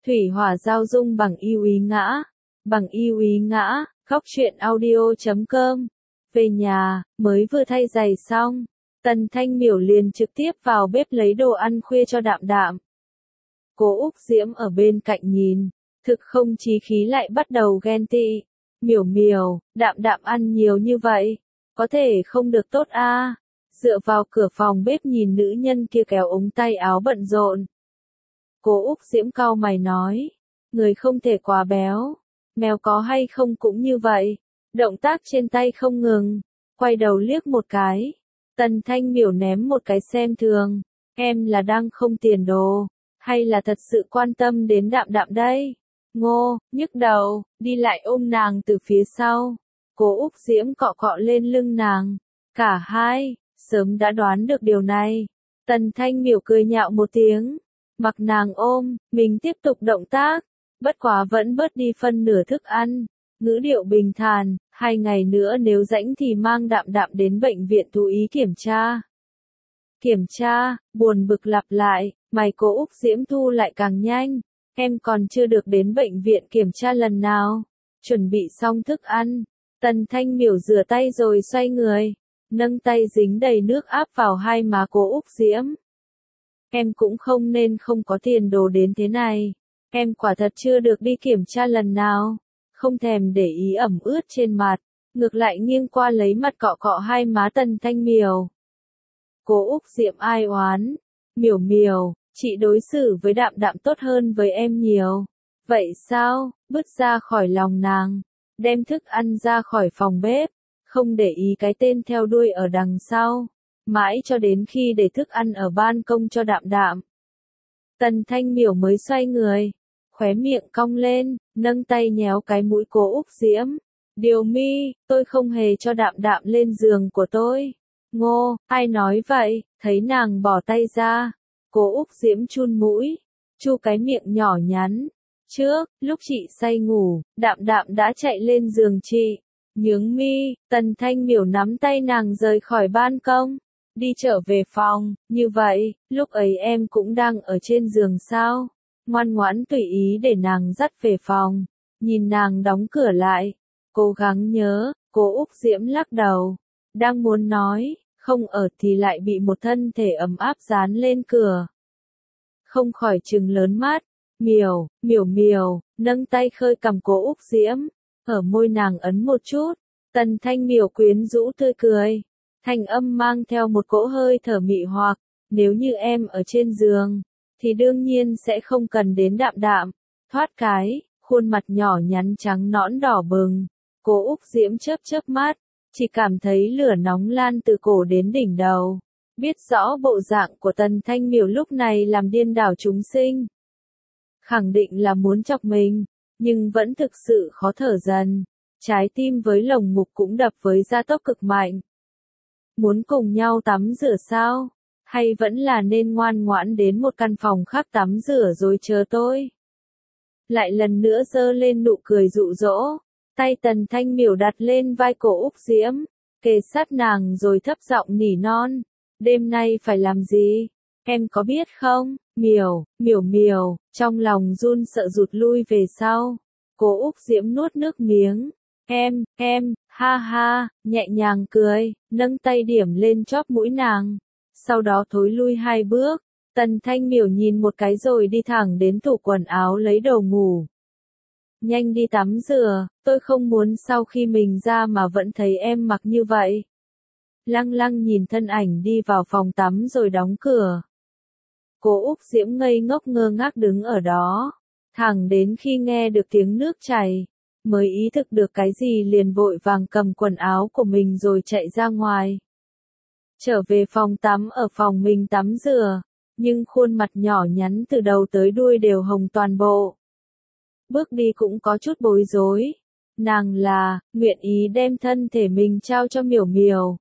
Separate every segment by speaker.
Speaker 1: Thủy hỏa giao dung bằng yêu ý ngã. Bằng yêu ý ngã, khóc chuyện audio.com. Về nhà, mới vừa thay giày xong, Tần Thanh Miểu liền trực tiếp vào bếp lấy đồ ăn khuya cho Đạm Đạm. Cố Úc Diễm ở bên cạnh nhìn, thực không chí khí lại bắt đầu ghen tị. Miểu Miểu, Đạm Đạm ăn nhiều như vậy, có thể không được tốt a? Dựa vào cửa phòng bếp nhìn nữ nhân kia kéo ống tay áo bận rộn. Cố Úc Diễm cau mày nói, người không thể quá béo, mèo có hay không cũng như vậy. Động tác trên tay không ngừng, quay đầu liếc một cái. Tần Thanh Miểu ném một cái xem thường, em là đang không tiền đồ, hay là thật sự quan tâm đến Đạm Đạm đây? Ngô, nhức đầu, đi lại ôm nàng từ phía sau. Cố Úc Diễm cọ cọ lên lưng nàng. Cả hai, sớm đã đoán được điều này. Tần Thanh Miểu cười nhạo một tiếng, mặc nàng ôm, mình tiếp tục động tác, bất quá vẫn bớt đi phân nửa thức ăn. Ngữ điệu bình thản, 2 ngày nữa nếu rảnh thì mang Đạm Đạm đến bệnh viện thú y kiểm tra. Kiểm tra, buồn bực lặp lại, mày Cố Úc Diễm thu lại càng nhanh. Em còn chưa được đến bệnh viện kiểm tra lần nào. Chuẩn bị xong thức ăn, Tần Thanh Miểu rửa tay rồi xoay người, nâng tay dính đầy nước áp vào hai má Cố Úc Diễm. Em cũng không nên không có tiền đồ đến thế này. Em quả thật chưa được đi kiểm tra lần nào. Không thèm để ý ẩm ướt trên mặt, ngược lại nghiêng qua lấy mặt cọ cọ hai má Tần Thanh Miểu. Cố Úc Diễm ai oán, Miểu Miểu, chị đối xử với Đạm Đạm tốt hơn với em nhiều. Vậy sao? Bước ra khỏi lòng nàng, đem thức ăn ra khỏi phòng bếp, không để ý cái tên theo đuôi ở đằng sau, mãi cho đến khi để thức ăn ở ban công cho Đạm Đạm. Tần Thanh Miểu mới xoay người, khóe miệng cong lên, nâng tay nhéo cái mũi Cố Úc Diễm. Điều mi, tôi không hề cho Đạm Đạm lên giường của tôi. Ngô, ai nói vậy? Thấy nàng bỏ tay ra, Cố Úc Diễm chun mũi, chu cái miệng nhỏ nhắn. Trước, lúc chị say ngủ, Đạm Đạm đã chạy lên giường chị. Nhướng mi, Tần Thanh Miểu nắm tay nàng rời khỏi ban công, đi trở về phòng. Như vậy, lúc ấy em cũng đang ở trên giường sao? Ngoan ngoãn tùy ý để nàng dắt về phòng. Nhìn nàng đóng cửa lại, cố gắng nhớ. Cố Úc Diễm lắc đầu, đang muốn nói không ở thì lại bị một thân thể ấm áp dán lên cửa. Không khỏi trừng lớn mắt. Miểu, Miểu Miểu, nâng tay khơi cằm Cố Úc Diễm, ở môi nàng ấn một chút. Tần Thanh Miểu quyến rũ tươi cười, thanh âm mang theo một cỗ hơi thở mị hoặc. Nếu như em ở trên giường, thì đương nhiên sẽ không cần đến Đạm Đạm. Thoát cái, khuôn mặt nhỏ nhắn trắng nõn đỏ bừng. Cố Úc Diễm chớp chớp mắt, chỉ cảm thấy lửa nóng lan từ cổ đến đỉnh đầu. Biết rõ bộ dạng của Tần Thanh Miểu lúc này làm điên đảo chúng sinh. Khẳng định là muốn chọc mình, nhưng vẫn thực sự khó thở dần. Trái tim với lồng ngực cũng đập với gia tốc cực mạnh. Muốn cùng nhau tắm rửa sao? Hay vẫn là nên ngoan ngoãn đến một căn phòng khác tắm rửa rồi chờ tôi? Lại lần nữa giơ lên nụ cười dụ dỗ. Tay Tần Thanh Miểu đặt lên vai Cố Úc Diễm, kề sát nàng rồi thấp giọng nỉ non. Đêm nay phải làm gì? Em có biết không? Miểu, Miểu Miểu, trong lòng run sợ rụt lui về sau. Cố Úc Diễm nuốt nước miếng. Em, ha ha, nhẹ nhàng cười, nâng tay điểm lên chóp mũi nàng. Sau đó thối lui 2 bước. Tần Thanh Miểu nhìn một cái rồi đi thẳng đến tủ quần áo lấy đồ ngủ. Nhanh đi tắm rửa, tôi không muốn sau khi mình ra mà vẫn thấy em mặc như vậy. Lăng lăng nhìn thân ảnh đi vào phòng tắm rồi đóng cửa. Cố Úc Diễm ngây ngốc ngơ ngác đứng ở đó, thẳng đến khi nghe được tiếng nước chảy, mới ý thức được cái gì liền vội vàng cầm quần áo của mình rồi chạy ra ngoài. Trở về phòng tắm ở phòng mình tắm rửa, nhưng khuôn mặt nhỏ nhắn từ đầu tới đuôi đều hồng toàn bộ. Bước đi cũng có chút bối rối. Nàng là, nguyện ý đem thân thể mình trao cho Miểu Miểu.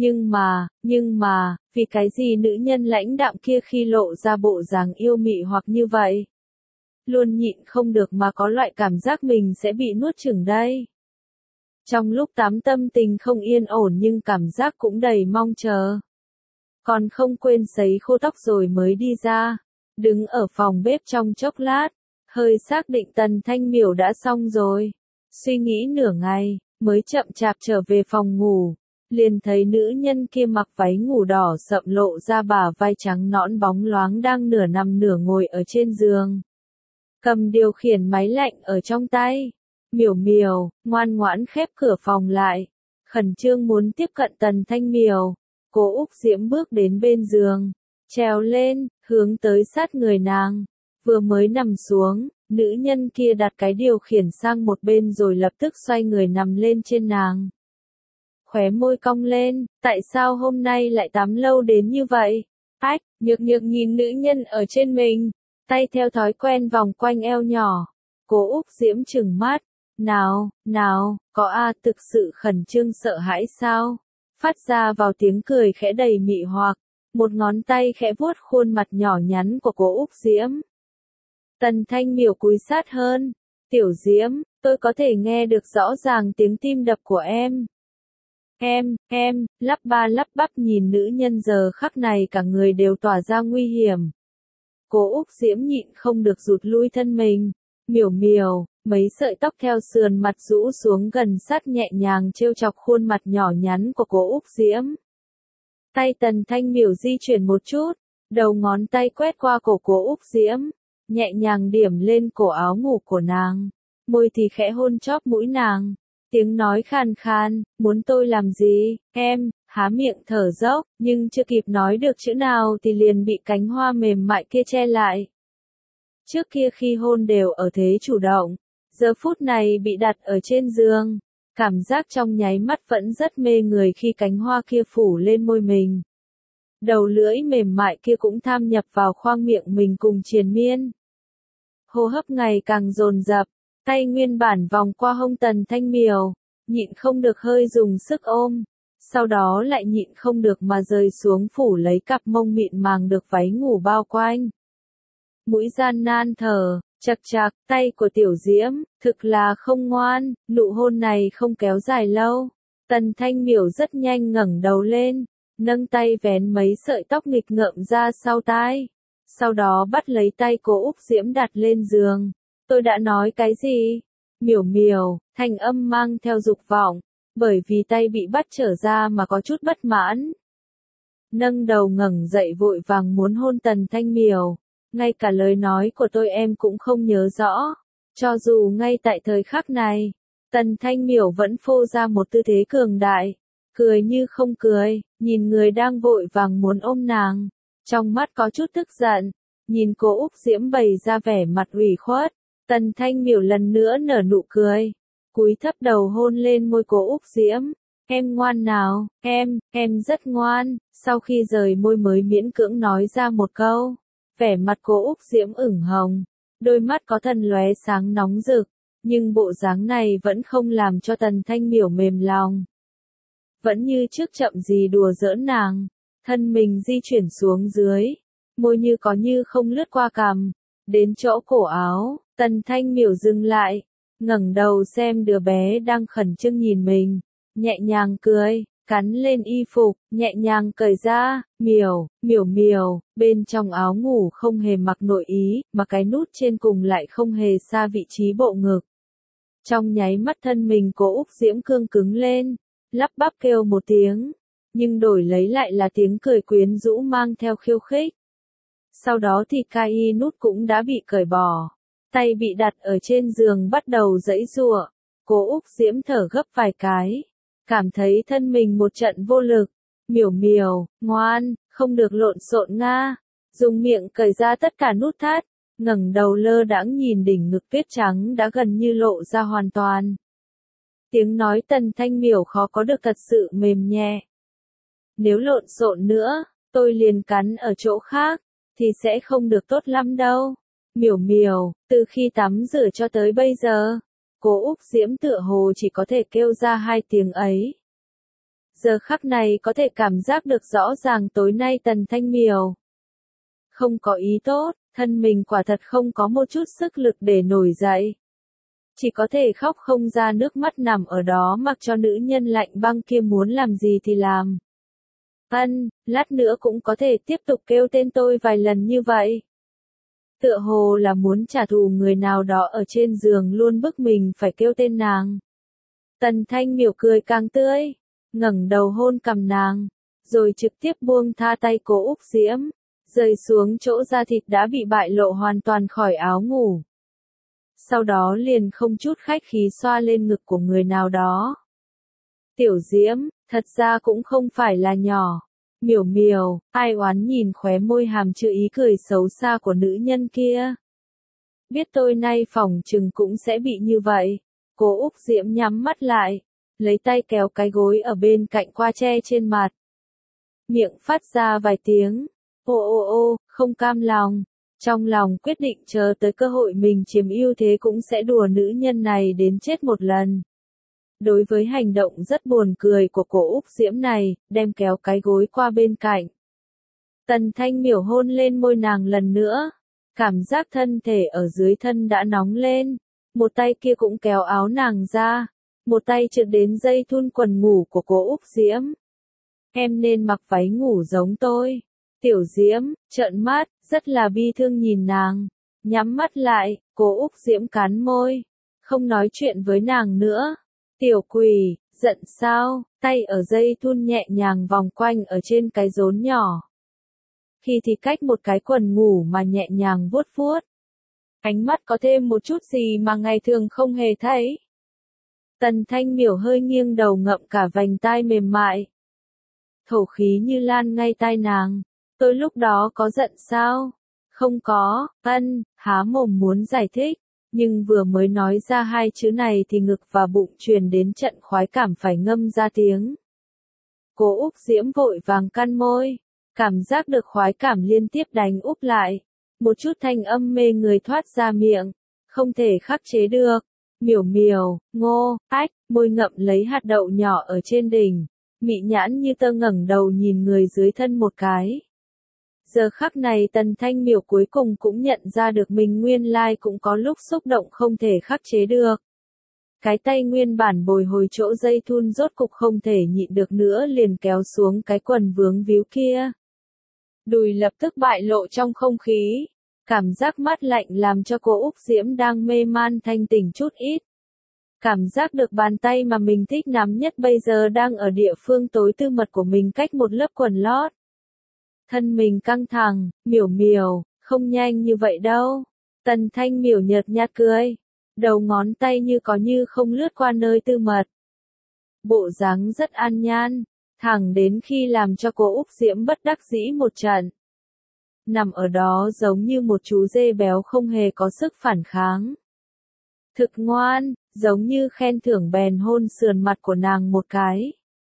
Speaker 1: Nhưng mà, vì cái gì nữ nhân lãnh đạm kia khi lộ ra bộ dáng yêu mị hoặc như vậy? Luôn nhịn không được mà có loại cảm giác mình sẽ bị nuốt chửng đây. Trong lúc tắm tâm tình không yên ổn nhưng cảm giác cũng đầy mong chờ. Còn không quên sấy khô tóc rồi mới đi ra. Đứng ở phòng bếp trong chốc lát, hơi xác định Tần Thanh Miểu đã xong rồi. Suy nghĩ nửa ngày, mới chậm chạp trở về phòng ngủ. Liền thấy nữ nhân kia mặc váy ngủ đỏ sậm lộ ra bả vai trắng nõn bóng loáng đang nửa nằm nửa ngồi ở trên giường. Cầm điều khiển máy lạnh ở trong tay. Miểu Miểu, ngoan ngoãn khép cửa phòng lại. Khẩn trương muốn tiếp cận Tần Thanh Miểu. Cố Úc Diễm bước đến bên giường. Trèo lên, hướng tới sát người nàng. Vừa mới nằm xuống, nữ nhân kia đặt cái điều khiển sang một bên rồi lập tức xoay người nằm lên trên nàng. Khóe môi cong lên, tại sao hôm nay lại tắm lâu đến như vậy? Ách, nhược nhược nhìn nữ nhân ở trên mình, tay theo thói quen vòng quanh eo nhỏ. Cố Úc Diễm trừng mắt, nào, có thực sự khẩn trương sợ hãi sao? Phát ra vào tiếng cười khẽ đầy mị hoặc, một ngón tay khẽ vuốt khuôn mặt nhỏ nhắn của Cố Úc Diễm. Tần Thanh Miểu cúi sát hơn, Tiểu Diễm, tôi có thể nghe được rõ ràng tiếng tim đập của em. Em, lắp ba lắp bắp nhìn nữ nhân giờ khắc này cả người đều tỏa ra nguy hiểm. Cố Úc Diễm nhịn không được rụt lui thân mình. Miểu, mấy sợi tóc theo sườn mặt rũ xuống gần sát nhẹ nhàng trêu chọc khuôn mặt nhỏ nhắn của Cố Úc Diễm. Tay Tần Thanh Miểu di chuyển một chút, đầu ngón tay quét qua cổ Cố Úc Diễm, nhẹ nhàng điểm lên cổ áo ngủ của nàng, môi thì khẽ hôn chóp mũi nàng. Tiếng nói khàn khàn, muốn tôi làm gì, em, há miệng thở dốc, nhưng chưa kịp nói được chữ nào thì liền bị cánh hoa mềm mại kia che lại. Trước kia khi hôn đều ở thế chủ động, giờ phút này bị đặt ở trên giường, cảm giác trong nháy mắt vẫn rất mê người khi cánh hoa kia phủ lên môi mình. Đầu lưỡi mềm mại kia cũng tham nhập vào khoang miệng mình cùng triền miên. Hô hấp ngày càng dồn dập. Tay nguyên bản vòng qua hông Tần Thanh Miểu, nhịn không được hơi dùng sức ôm, sau đó lại nhịn không được mà rơi xuống phủ lấy cặp mông mịn màng được váy ngủ bao quanh. Mũi gian nan thở, chạc, tay của Tiểu Diễm, thực là không ngoan, nụ hôn này không kéo dài lâu. Tần Thanh Miểu rất nhanh ngẩng đầu lên, nâng tay vén mấy sợi tóc nghịch ngợm ra sau tai, sau đó bắt lấy tay Cố Úc Diễm đặt lên giường. Tôi đã nói cái gì? Miểu, thanh âm mang theo dục vọng, bởi vì tay bị bắt trở ra mà có chút bất mãn. Nâng đầu ngẩng dậy vội vàng muốn hôn Tần Thanh Miểu, ngay cả lời nói của tôi em cũng không nhớ rõ. Cho dù ngay tại thời khắc này, Tần Thanh Miểu vẫn phô ra một tư thế cường đại, cười như không cười, nhìn người đang vội vàng muốn ôm nàng, trong mắt có chút tức giận, nhìn Cố Úc Diễm bày ra vẻ mặt ủy khuất. Tần Thanh Miểu lần nữa nở nụ cười, cúi thấp đầu hôn lên môi Cố Úc Diễm. Em ngoan nào, em rất ngoan, sau khi rời môi mới miễn cưỡng nói ra một câu. Vẻ mặt Cố Úc Diễm ửng hồng, đôi mắt có thần lóe sáng nóng rực, nhưng bộ dáng này vẫn không làm cho Tần Thanh Miểu mềm lòng. Vẫn như trước chậm gì đùa giỡn nàng, thân mình di chuyển xuống dưới, môi như có như không lướt qua cằm, đến chỗ cổ áo. Tần Thanh Miểu dừng lại, ngẩng đầu xem đứa bé đang khẩn trương nhìn mình, nhẹ nhàng cười, cắn lên y phục, nhẹ nhàng cởi ra. Miểu, bên trong áo ngủ không hề mặc nội ý, mà cái nút trên cùng lại không hề xa vị trí bộ ngực. Trong nháy mắt thân mình Cố Úc Diễm cương cứng lên, lắp bắp kêu một tiếng, nhưng đổi lấy lại là tiếng cười quyến rũ mang theo khiêu khích. Sau đó thì cái nút cũng đã bị cởi bỏ. Tay bị đặt ở trên giường bắt đầu giãy giụa, Cố Úc Diễm thở gấp vài cái, cảm thấy thân mình một trận vô lực. Miểu, ngoan, không được lộn xộn nga. Dùng miệng cởi ra tất cả nút thắt, ngẩng đầu lơ đãng nhìn đỉnh ngực tuyết trắng đã gần như lộ ra hoàn toàn. Tiếng nói Tần Thanh Miểu khó có được thật sự mềm nhẹ. Nếu lộn xộn nữa, tôi liền cắn ở chỗ khác, thì sẽ không được tốt lắm đâu. Miểu, từ khi tắm rửa cho tới bây giờ, Cố Úc Diễm tựa hồ chỉ có thể kêu ra 2 tiếng ấy. Giờ khắc này có thể cảm giác được rõ ràng tối nay Tần Thanh Miểu không có ý tốt, thân mình quả thật không có một chút sức lực để nổi dậy. Chỉ có thể khóc không ra nước mắt nằm ở đó mặc cho nữ nhân lạnh băng kia muốn làm gì thì làm. Lát nữa cũng có thể tiếp tục kêu tên tôi vài lần như vậy. tựa hồ là muốn trả thù người nào đó ở trên giường luôn bức mình phải kêu tên nàng. Tần Thanh Miểu cười càng tươi, ngẩng đầu hôn cằm nàng, rồi trực tiếp buông tha tay Cố Úc Diễm, rơi xuống chỗ da thịt đã bị bại lộ hoàn toàn khỏi áo ngủ. Sau đó liền không chút khách khí xoa lên ngực của người nào đó. Tiểu Diễm, thật ra cũng không phải là nhỏ. Miểu Miểu, ai oán nhìn khóe môi hàm chứa ý cười xấu xa của nữ nhân kia. Biết tôi nay phỏng chừng cũng sẽ bị như vậy. Cố Úc Diễm nhắm mắt lại, lấy tay kéo cái gối ở bên cạnh qua che trên mặt. Miệng phát ra vài tiếng, ô ô ô, không cam lòng. Trong lòng quyết định chờ tới cơ hội mình chiếm ưu thế cũng sẽ đùa nữ nhân này đến chết một lần. Đối với hành động rất buồn cười của Cố Úc Diễm này, đem kéo cái gối qua bên cạnh. Tần Thanh Miểu hôn lên môi nàng lần nữa, cảm giác thân thể ở dưới thân đã nóng lên, một tay kia cũng kéo áo nàng ra, một tay trượt đến dây thun quần ngủ của Cố Úc Diễm. Em nên mặc váy ngủ giống tôi. Tiểu Diễm, trợn mắt, rất là bi thương nhìn nàng, nhắm mắt lại, Cố Úc Diễm cắn môi, không nói chuyện với nàng nữa. Tiểu quỷ, giận sao, tay ở dây thun nhẹ nhàng vòng quanh ở trên cái rốn nhỏ. Khi thì cách một cái quần ngủ mà nhẹ nhàng vuốt vuốt. Ánh mắt có thêm một chút gì mà ngày thường không hề thấy. Tần Thanh Miểu hơi nghiêng đầu ngậm cả vành tai mềm mại. Thổ khí như lan ngay tai nàng. Tôi lúc đó có giận sao? Không có, há mồm muốn giải thích. Nhưng vừa mới nói ra hai chữ này thì ngực và bụng truyền đến trận khoái cảm phải ngâm ra tiếng. Cố Úc Diễm vội vàng căn môi, cảm giác được khoái cảm liên tiếp đánh úp lại. Một chút thanh âm mê người thoát ra miệng, không thể khắc chế được. Miểu Miểu, ngô, ách, môi ngậm lấy hạt đậu nhỏ ở trên đỉnh, mị nhãn như tơ ngẩng đầu nhìn người dưới thân một cái. Giờ khắc này Tần Thanh Miểu cuối cùng cũng nhận ra được mình nguyên lai cũng có lúc xúc động không thể khắc chế được. Cái tay nguyên bản bồi hồi chỗ dây thun rốt cục không thể nhịn được nữa liền kéo xuống cái quần vướng víu kia. Đùi lập tức bại lộ trong không khí. Cảm giác mát lạnh làm cho Cố Úc Diễm đang mê man thanh tỉnh chút ít. Cảm giác được bàn tay mà mình thích nắm nhất bây giờ đang ở địa phương tối tư mật của mình cách một lớp quần lót. Thân mình căng thẳng, Miểu Miểu, không nhanh như vậy đâu. Tần Thanh Miểu nhợt nhạt cười. Đầu ngón tay như có như không lướt qua nơi tư mật. Bộ dáng rất an nhan, thẳng đến khi làm cho Cố Úc Diễm bất đắc dĩ một trận. Nằm ở đó giống như một chú dê béo không hề có sức phản kháng. Thực ngoan, giống như khen thưởng bèn hôn sườn mặt của nàng một cái.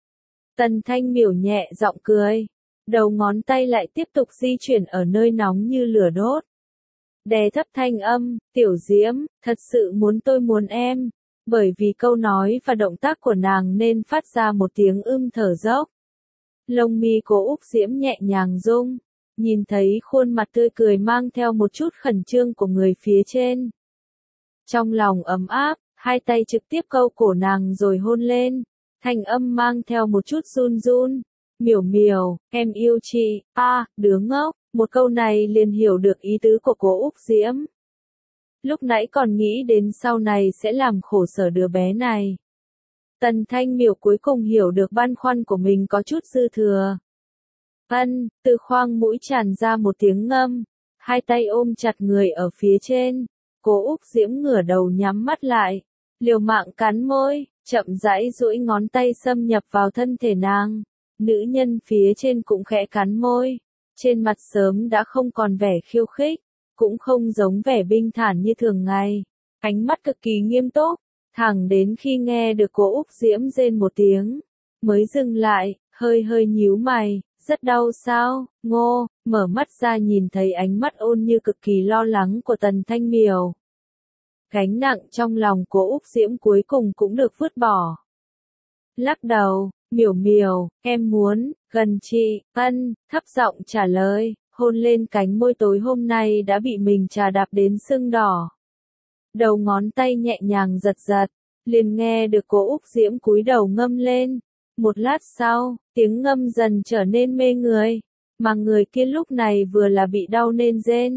Speaker 1: Tần Thanh Miểu nhẹ giọng cười. Đầu ngón tay lại tiếp tục di chuyển ở nơi nóng như lửa đốt. Đè thấp thanh âm, Tiểu Diễm, thật sự tôi muốn em. Bởi vì câu nói và động tác của nàng nên phát ra một tiếng thở dốc. Lông mi Cố Úc Diễm nhẹ nhàng rung, nhìn thấy khuôn mặt tươi cười mang theo một chút khẩn trương của người phía trên. Trong lòng ấm áp, hai tay trực tiếp câu cổ nàng rồi hôn lên, thanh âm mang theo một chút run run. Miểu Miểu, em yêu chị, đứa ngốc, một câu này liền hiểu được ý tứ của Cố Úc Diễm. Lúc nãy còn nghĩ đến sau này sẽ làm khổ sở đứa bé này. Tần Thanh Miểu cuối cùng hiểu được băn khoăn của mình có chút dư thừa. Từ khoang mũi tràn ra một tiếng ngâm, hai tay ôm chặt người ở phía trên. Cố Úc Diễm ngửa đầu nhắm mắt lại, liều mạng cắn môi, chậm rãi duỗi ngón tay xâm nhập vào thân thể nàng. Nữ nhân phía trên cũng khẽ cắn môi, trên mặt sớm đã không còn vẻ khiêu khích, cũng không giống vẻ bình thản như thường ngày, ánh mắt cực kỳ nghiêm túc, thẳng đến khi nghe được Cố Úc Diễm rên một tiếng, mới dừng lại, hơi hơi nhíu mày, rất đau sao, ngô, mở mắt ra nhìn thấy ánh mắt ôn như cực kỳ lo lắng của Tần Thanh Miểu. Gánh nặng trong lòng Cố Úc Diễm cuối cùng cũng được vứt bỏ. Lắc đầu. Miểu Miểu, em muốn, gần chị, thấp giọng trả lời, hôn lên cánh môi tối hôm nay đã bị mình chà đạp đến sưng đỏ. Đầu ngón tay nhẹ nhàng giật giật, liền nghe được Cố Úc Diễm cúi đầu ngâm lên. Một lát sau, tiếng ngâm dần trở nên mê người, mà người kia lúc này vừa là bị đau nên rên,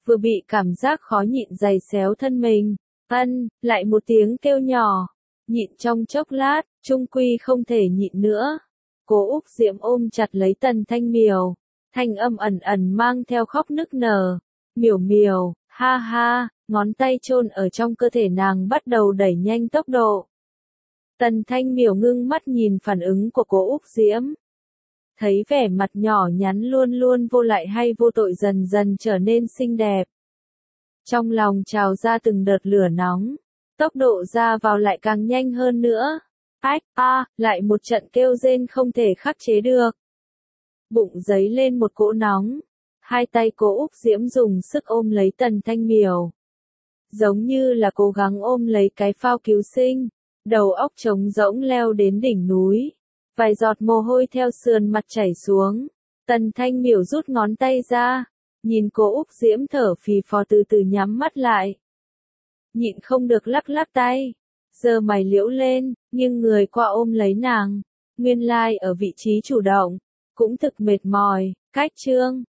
Speaker 1: vừa bị cảm giác khó nhịn giày xéo thân mình. Lại một tiếng kêu nhỏ, nhịn trong chốc lát, trung quy không thể nhịn nữa. Cố Úc Diễm ôm chặt lấy Tần Thanh Miểu, thanh âm ẩn ẩn mang theo khóc nức nở. Miểu miểu, ha ha, ngón tay chôn ở trong cơ thể nàng bắt đầu đẩy nhanh tốc độ. Tần Thanh Miểu ngưng mắt nhìn phản ứng của Cố Úc Diễm. Thấy vẻ mặt nhỏ nhắn luôn luôn vô lại hay vô tội dần dần trở nên xinh đẹp. Trong lòng trào ra từng đợt lửa nóng, tốc độ ra vào lại càng nhanh hơn nữa. Lại một trận kêu rên không thể khắc chế được. Bụng dấy lên một cỗ nóng, hai tay Cố Úc Diễm dùng sức ôm lấy Tần Thanh Miểu. Giống như là cố gắng ôm lấy cái phao cứu sinh, đầu óc trống rỗng leo đến đỉnh núi. Vài giọt mồ hôi theo sườn mặt chảy xuống. Tần Thanh Miểu rút ngón tay ra, nhìn Cố Úc Diễm thở phì phò từ từ nhắm mắt lại. Nhịn không được lắc lắc tay, giơ mày liễu lên, nhưng người qua ôm lấy nàng. Nguyên lai ở vị trí chủ động, cũng thực mệt mỏi. Cách chương